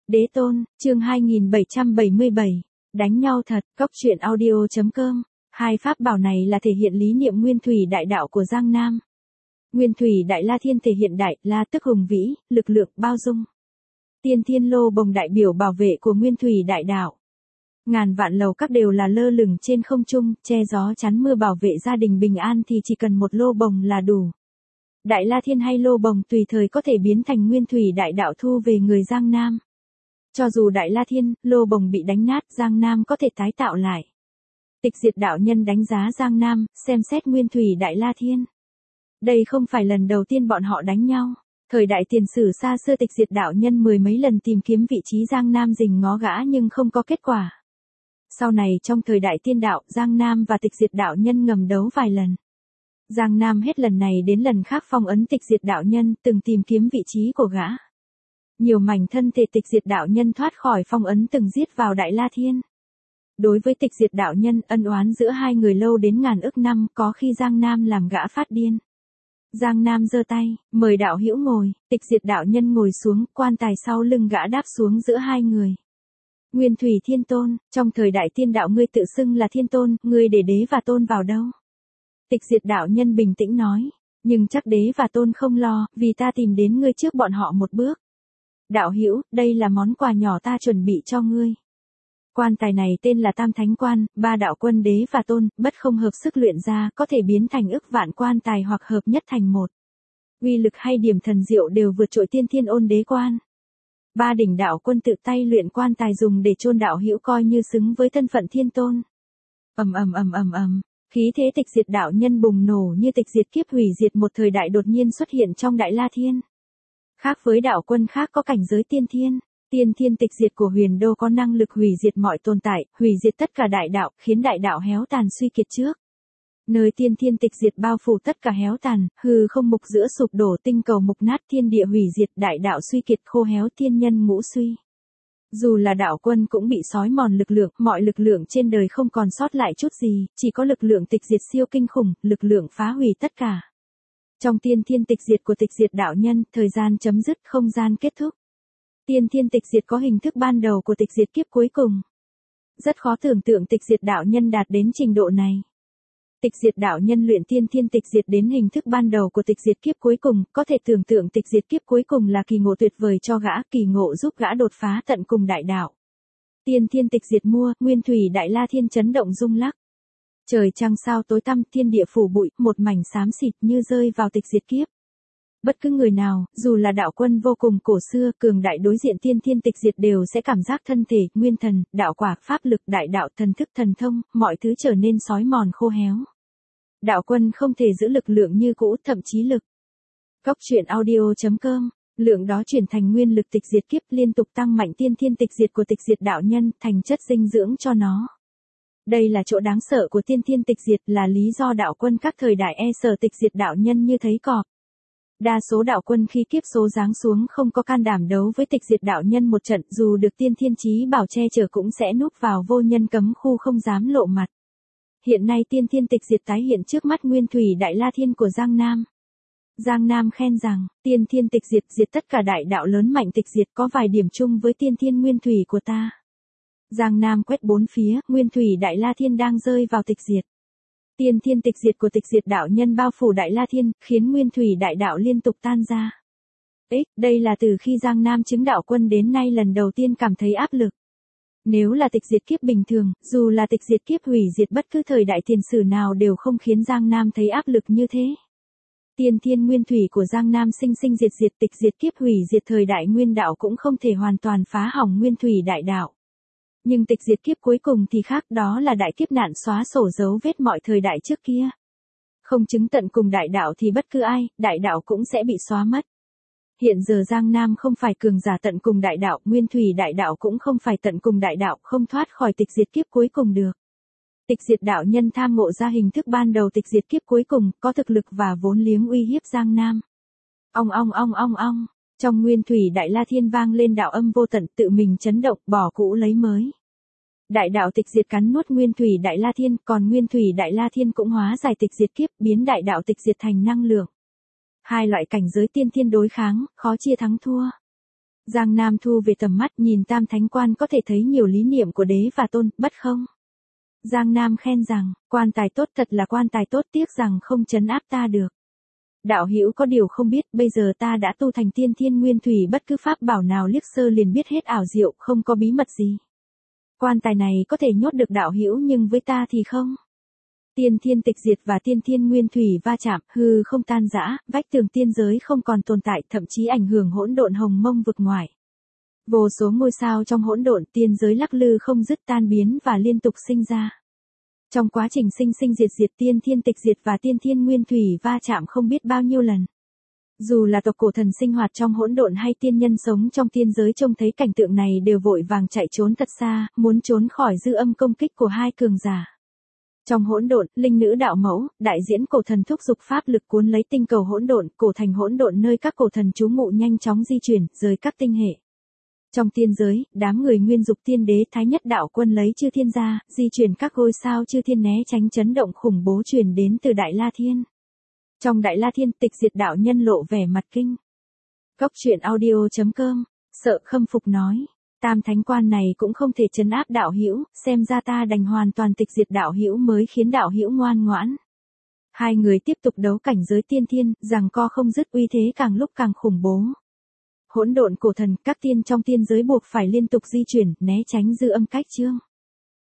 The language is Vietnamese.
Đế tôn, chương 2777. Đánh nhau thật, cóc truyện audio.com. Hai pháp bảo này là thể hiện lý niệm nguyên thủy đại đạo của Giang Nam. Nguyên thủy đại La Thiên thể hiện đại La tức hùng vĩ, lực lượng bao dung. Tiên Thiên Lô Bồng đại biểu bảo vệ của nguyên thủy đại đạo. Ngàn vạn lầu các đều là lơ lửng trên không trung, che gió chắn mưa bảo vệ gia đình bình an thì chỉ cần một lô bồng là đủ. Đại La Thiên hay lô bồng tùy thời có thể biến thành nguyên thủy đại đạo thu về người Giang Nam. Cho dù Đại La Thiên, lô bồng bị đánh nát, Giang Nam có thể tái tạo lại. Tịch Diệt đạo nhân đánh giá Giang Nam, xem xét nguyên thủy Đại La Thiên. Đây không phải lần đầu tiên bọn họ đánh nhau. Thời đại tiền sử xa xưa Tịch Diệt đạo nhân mười mấy lần tìm kiếm vị trí Giang Nam rình ngó gã nhưng không có kết quả. Sau này trong thời đại tiên đạo, Giang Nam và Tịch Diệt đạo nhân ngầm đấu vài lần. Giang Nam hết lần này đến lần khác phong ấn Tịch Diệt đạo nhân, từng tìm kiếm vị trí của gã. Nhiều mảnh thân thể Tịch Diệt đạo nhân thoát khỏi phong ấn từng giết vào Đại La Thiên. Đối với Tịch Diệt đạo nhân, ân oán giữa hai người lâu đến ngàn ức năm, có khi Giang Nam làm gã phát điên. Giang Nam giơ tay, mời đạo hữu ngồi, Tịch Diệt đạo nhân ngồi xuống, quan tài sau lưng gã đáp xuống giữa hai người. Nguyên thủy thiên tôn, trong thời đại tiên đạo ngươi tự xưng là thiên tôn, ngươi để đế và tôn vào đâu? Tịch Diệt đạo nhân bình tĩnh nói, nhưng chắc đế và tôn không lo, vì ta tìm đến ngươi trước bọn họ một bước. Đạo hữu, đây là món quà nhỏ ta chuẩn bị cho ngươi. Quan tài này tên là Tam Thánh Quan, ba đạo quân đế và tôn, bất không hợp sức luyện ra, có thể biến thành ức vạn quan tài hoặc hợp nhất thành một. Uy lực hay điểm thần diệu đều vượt trội Tiên Thiên Ôn Đế Quan. Ba đỉnh đạo quân tự tay luyện quan tài dùng để chôn đạo hữu coi như xứng với thân phận thiên tôn. Khí thế Tịch Diệt đạo nhân bùng nổ như tịch diệt kiếp hủy diệt một thời đại đột nhiên xuất hiện trong Đại La Thiên. Khác với đạo quân khác có cảnh giới tiên thiên tịch diệt của huyền đô có năng lực hủy diệt mọi tồn tại, hủy diệt tất cả đại đạo, khiến đại đạo héo tàn suy kiệt trước. Nơi tiên thiên tịch diệt bao phủ tất cả héo tàn, hư không mục giữa sụp đổ, tinh cầu mục nát, thiên địa hủy diệt, đại đạo suy kiệt khô héo, thiên nhân ngũ suy. Dù là đạo quân cũng bị xói mòn lực lượng, mọi lực lượng trên đời không còn sót lại chút gì, chỉ có lực lượng tịch diệt siêu kinh khủng, lực lượng phá hủy tất cả. Trong tiên thiên tịch diệt của Tịch Diệt đạo nhân, thời gian chấm dứt, không gian kết thúc. Tiên thiên tịch diệt có hình thức ban đầu của tịch diệt kiếp cuối cùng. Rất khó tưởng tượng Tịch Diệt đạo nhân đạt đến trình độ này. Tịch Diệt đạo nhân luyện tiên thiên tịch diệt đến hình thức ban đầu của tịch diệt kiếp cuối cùng, có thể tưởng tượng tịch diệt kiếp cuối cùng là kỳ ngộ tuyệt vời cho gã, kỳ ngộ giúp gã đột phá tận cùng đại đạo. Tiên thiên tịch diệt mua, nguyên thủy Đại La Thiên chấn động rung lắc. Trời trăng sao tối tăm, thiên địa phủ bụi, một mảnh xám xịt như rơi vào tịch diệt kiếp. Bất cứ người nào, dù là đạo quân vô cùng cổ xưa, cường đại đối diện tiên thiên tịch diệt đều sẽ cảm giác thân thể, nguyên thần, đạo quả, pháp lực, đại đạo, thần thức, thần thông, mọi thứ trở nên xói mòn khô héo. Đạo quân không thể giữ lực lượng như cũ, thậm chí lực. Cóc truyện audio.com, lượng đó chuyển thành nguyên lực tịch diệt kiếp liên tục tăng mạnh tiên thiên tịch diệt của Tịch Diệt đạo nhân, thành chất dinh dưỡng cho nó. Đây là chỗ đáng sợ của tiên thiên tịch diệt, là lý do đạo quân các thời đại e sợ Tịch Diệt đạo nhân như thấy cọp. Đa số đạo quân khi kiếp số giáng xuống không có can đảm đấu với Tịch Diệt đạo nhân một trận, dù được tiên thiên chí bảo che chở cũng sẽ núp vào vô nhân cấm khu không dám lộ mặt. Hiện nay tiên thiên tịch diệt tái hiện trước mắt nguyên thủy Đại La Thiên của Giang Nam. Giang Nam khen rằng, tiên thiên tịch diệt diệt tất cả đại đạo lớn mạnh tịch diệt có vài điểm chung với tiên thiên nguyên thủy của ta. Giang Nam quét bốn phía, nguyên thủy Đại La Thiên đang rơi vào tịch diệt. Tiên thiên tịch diệt của Tịch Diệt đạo nhân bao phủ Đại La Thiên, khiến nguyên thủy đại đạo liên tục tan ra. Đây là từ khi Giang Nam chứng đạo quân đến nay lần đầu tiên cảm thấy áp lực. Nếu là tịch diệt kiếp bình thường, dù là tịch diệt kiếp hủy diệt bất cứ thời đại tiền sử nào đều không khiến Giang Nam thấy áp lực như thế. Tiên thiên nguyên thủy của Giang Nam sinh sinh diệt diệt, tịch diệt kiếp hủy diệt thời đại nguyên đạo cũng không thể hoàn toàn phá hỏng nguyên thủy đại đạo. Nhưng tịch diệt kiếp cuối cùng thì khác, đó là đại kiếp nạn xóa sổ dấu vết mọi thời đại trước kia. Không chứng tận cùng đại đạo thì bất cứ ai, đại đạo cũng sẽ bị xóa mất. Hiện giờ Giang Nam không phải cường giả tận cùng đại đạo, nguyên thủy đại đạo cũng không phải tận cùng đại đạo, không thoát khỏi tịch diệt kiếp cuối cùng được. Tịch Diệt đạo nhân tham ngộ ra hình thức ban đầu tịch diệt kiếp cuối cùng, có thực lực và vốn liếng uy hiếp Giang Nam. Ong. Trong nguyên thủy Đại La Thiên vang lên đạo âm vô tận, tự mình chấn động, bỏ cũ lấy mới. Đại đạo tịch diệt cắn nuốt nguyên thủy Đại La Thiên, còn nguyên thủy Đại La Thiên cũng hóa giải tịch diệt kiếp, biến đại đạo tịch diệt thành năng lượng. Hai loại cảnh giới tiên thiên đối kháng, khó chia thắng thua. Giang Nam thu về tầm mắt, nhìn Tam Thánh Quan có thể thấy nhiều lý niệm của đế và tôn, bất không? Giang Nam khen rằng, quan tài tốt, thật là quan tài tốt, tiếc rằng không trấn áp ta được. Đạo hữu có điều không biết, bây giờ ta đã tu thành tiên thiên nguyên thủy, bất cứ pháp bảo nào liếc sơ liền biết hết ảo diệu, không có bí mật gì. Quan tài này có thể nhốt được đạo hữu, nhưng với ta thì không. Tiên thiên tịch diệt và tiên thiên nguyên thủy va chạm, hư không tan rã, vách tường tiên giới không còn tồn tại, thậm chí ảnh hưởng hỗn độn hồng mông vực ngoài. Vô số ngôi sao trong hỗn độn tiên giới lắc lư không dứt, tan biến và liên tục sinh ra. Trong quá trình sinh sinh diệt diệt, tiên thiên tịch diệt và tiên thiên nguyên thủy va chạm không biết bao nhiêu lần. Dù là tộc cổ thần sinh hoạt trong hỗn độn hay tiên nhân sống trong tiên giới trông thấy cảnh tượng này đều vội vàng chạy trốn thật xa, muốn trốn khỏi dư âm công kích của hai cường giả. Trong hỗn độn, linh nữ đạo mẫu, đại diễn cổ thần thúc giục pháp lực cuốn lấy tinh cầu hỗn độn, cổ thành hỗn độn nơi các cổ thần trú ngụ nhanh chóng di chuyển, rời các tinh hệ. Trong tiên giới, đám người Nguyên Dục Tiên Đế Thái Nhất Đạo Quân lấy chư thiên ra, di chuyển các ngôi sao chư thiên né tránh chấn động khủng bố truyền đến từ Đại La Thiên. Trong Đại La Thiên, Tịch Diệt đạo nhân lộ vẻ mặt kinh. Góc truyện audio.com, Sợ khâm phục nói, Tam Thánh Quan này cũng không thể trấn áp đạo hữu, xem ra ta đành hoàn toàn tịch diệt đạo hữu mới khiến đạo hữu ngoan ngoãn. Hai người tiếp tục đấu cảnh giới tiên thiên, giằng co không dứt, uy thế càng lúc càng khủng bố. Hỗn độn cổ thần, các tiên trong tiên giới buộc phải liên tục di chuyển, né tránh dư âm cách chương.